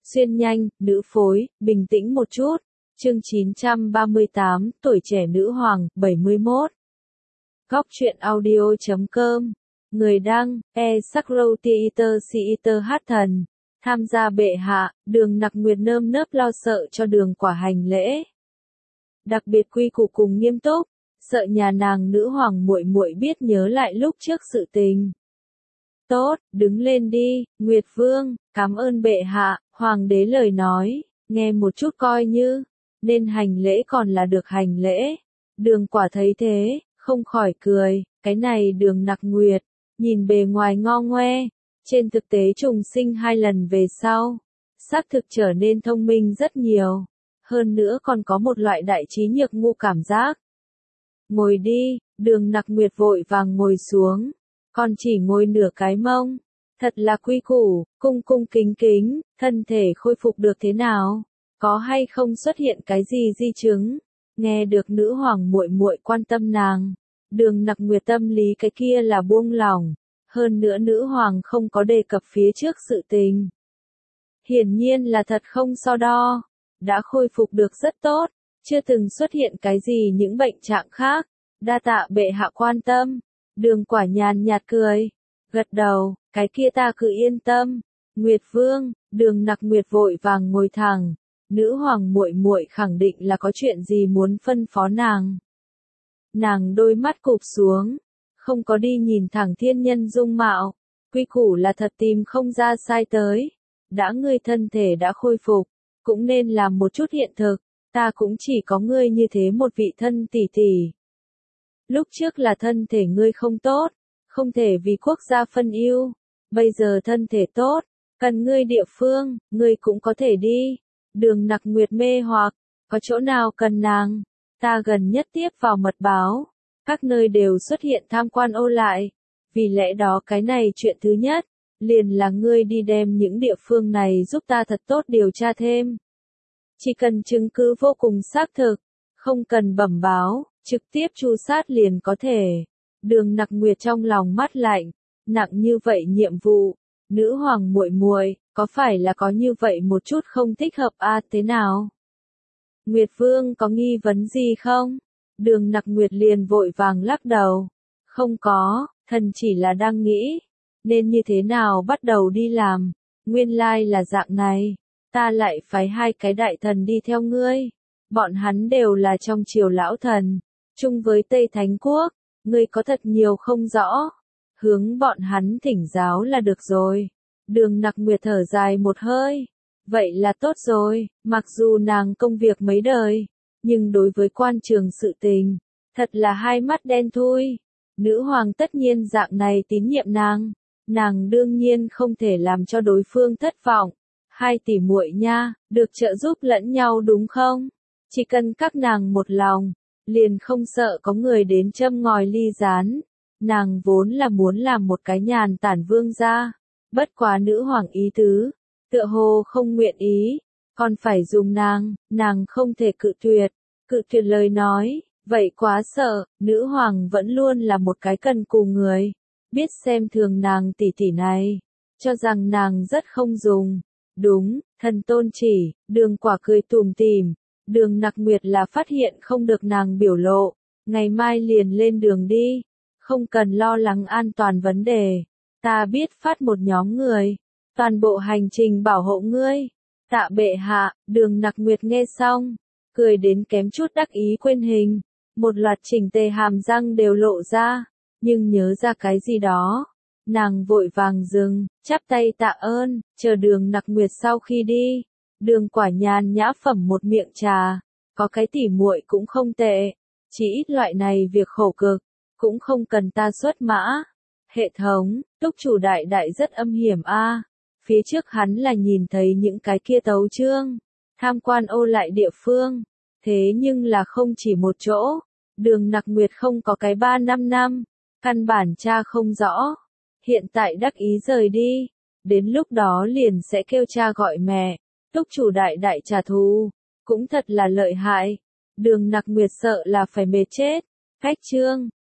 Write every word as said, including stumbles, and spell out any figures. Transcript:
Xuyên nhanh, nữ phối, bình tĩnh một chút. Chương chín trăm ba mươi tám, tuổi trẻ nữ hoàng, bảy mươi mốt. Góc truyện audio chấm com. Người đăng, e Sakro Theater Theater hát thần. Tham gia bệ hạ, Đường Nặc Nguyệt nơm nớp lo sợ cho Đường Quả hành lễ. Đặc biệt quy củ cùng nghiêm túc, sợ nhà nàng nữ hoàng muội muội biết nhớ lại lúc trước sự tình. Tốt, đứng lên đi, Nguyệt Vương, cảm ơn bệ hạ, hoàng đế lời nói, nghe một chút coi như, nên hành lễ còn là được hành lễ. Đường Quả thấy thế, không khỏi cười, cái này Đường Nặc Nguyệt, nhìn bề ngoài ngo ngoe, trên thực tế trùng sinh hai lần về sau, xác thực trở nên thông minh rất nhiều, hơn nữa còn có một loại đại trí nhược ngu cảm giác. Ngồi đi, Đường Nặc Nguyệt vội vàng ngồi xuống, còn chỉ ngồi nửa cái mông, thật là quy củ, cung cung kính kính, thân thể khôi phục được thế nào, có hay không xuất hiện cái gì di chứng. Nghe được nữ hoàng muội muội quan tâm nàng, Đường Nặc Nguyệt tâm lý cái kia là buông lỏng, hơn nữa nữ hoàng không có đề cập phía trước sự tình. Hiển nhiên là thật không so đo, đã khôi phục được rất tốt, chưa từng xuất hiện cái gì những bệnh trạng khác, đa tạ bệ hạ quan tâm. Đường Quả nhàn nhạt cười, gật đầu, cái kia ta cứ yên tâm. Nguyệt Vương, Đường Nặc Nguyệt vội vàng ngồi thẳng, nữ hoàng muội muội khẳng định là có chuyện gì muốn phân phó nàng. Nàng đôi mắt cụp xuống, không có đi nhìn thẳng thiên nhân dung mạo, quy củ là thật tìm không ra sai tới. Đã ngươi thân thể đã khôi phục, cũng nên làm một chút hiện thực, ta cũng chỉ có ngươi như thế một vị thân tỷ tỷ. Lúc trước là thân thể ngươi không tốt, không thể vì quốc gia phân ưu, bây giờ thân thể tốt, cần ngươi địa phương, ngươi cũng có thể đi. Đường Nặc Nguyệt mê hoặc, có chỗ nào cần nàng, ta gần nhất tiếp vào mật báo, các nơi đều xuất hiện tham quan ô lại, vì lẽ đó cái này chuyện thứ nhất, liền là ngươi đi đem những địa phương này giúp ta thật tốt điều tra thêm. Chỉ cần chứng cứ vô cùng xác thực, không cần bẩm báo, trực tiếp tru sát liền có thể. Đường Nặc Nguyệt trong lòng mắt lạnh, nặng như vậy nhiệm vụ, nữ hoàng muội muội, có phải là có như vậy một chút không thích hợp a à, thế nào? Nguyệt Vương có nghi vấn gì không? Đường Nặc Nguyệt liền vội vàng lắc đầu. Không có, thần chỉ là đang nghĩ, nên như thế nào bắt đầu đi làm, nguyên lai là dạng này, ta lại phái hai cái đại thần đi theo ngươi, bọn hắn đều là trong triều lão thần, chung với Tây Thánh Quốc, ngươi có thật nhiều không rõ, hướng bọn hắn thỉnh giáo là được rồi. Đường Nặc Nguyệt thở dài một hơi, vậy là tốt rồi, mặc dù nàng công việc mấy đời, nhưng đối với quan trường sự tình, thật là hai mắt đen thui. Nữ hoàng tất nhiên dạng này tín nhiệm nàng, nàng đương nhiên không thể làm cho đối phương thất vọng. Hai tỷ muội nha, được trợ giúp lẫn nhau đúng không? Chỉ cần các nàng một lòng, liền không sợ có người đến châm ngòi ly gián. Nàng vốn là muốn làm một cái nhàn tản vương gia, bất quá nữ hoàng ý tứ, tựa hồ không nguyện ý, còn phải dùng nàng, nàng không thể cự tuyệt, cự tuyệt lời nói, vậy quá sợ. Nữ hoàng vẫn luôn là một cái cần cù người, biết xem thường nàng tỷ tỷ này, cho rằng nàng rất không dùng. Đúng, thần tôn chỉ, Đường Quả cười tủm tỉm, Đường Nặc Nguyệt là phát hiện không được nàng biểu lộ, ngày mai liền lên đường đi, không cần lo lắng an toàn vấn đề, ta biết phát một nhóm người, toàn bộ hành trình bảo hộ ngươi. Tạ bệ hạ. Đường Nặc Nguyệt nghe xong, cười đến kém chút đắc ý quên hình, một loạt chỉnh tề hàm răng đều lộ ra, nhưng nhớ ra cái gì đó. Nàng vội vàng dừng, chắp tay tạ ơn, chờ Đường Nặc Nguyệt sau khi đi. Đường Quả nhàn nhã phẩm một miệng trà, có cái tỉ muội cũng không tệ, chỉ ít loại này việc khổ cực, cũng không cần ta xuất mã. Hệ thống, túc chủ đại đại rất âm hiểm a. Phía trước hắn là nhìn thấy những cái kia tấu chương, tham quan ô lại địa phương, thế nhưng là không chỉ một chỗ. Đường Nặc Nguyệt không có cái ba năm năm, căn bản cha không rõ. Hiện tại đắc ý rời đi, đến lúc đó liền sẽ kêu cha gọi mẹ, túc chủ đại đại trả thù, cũng thật là lợi hại. Đường Nặc Nguyệt sợ là phải mệt chết. Cách chương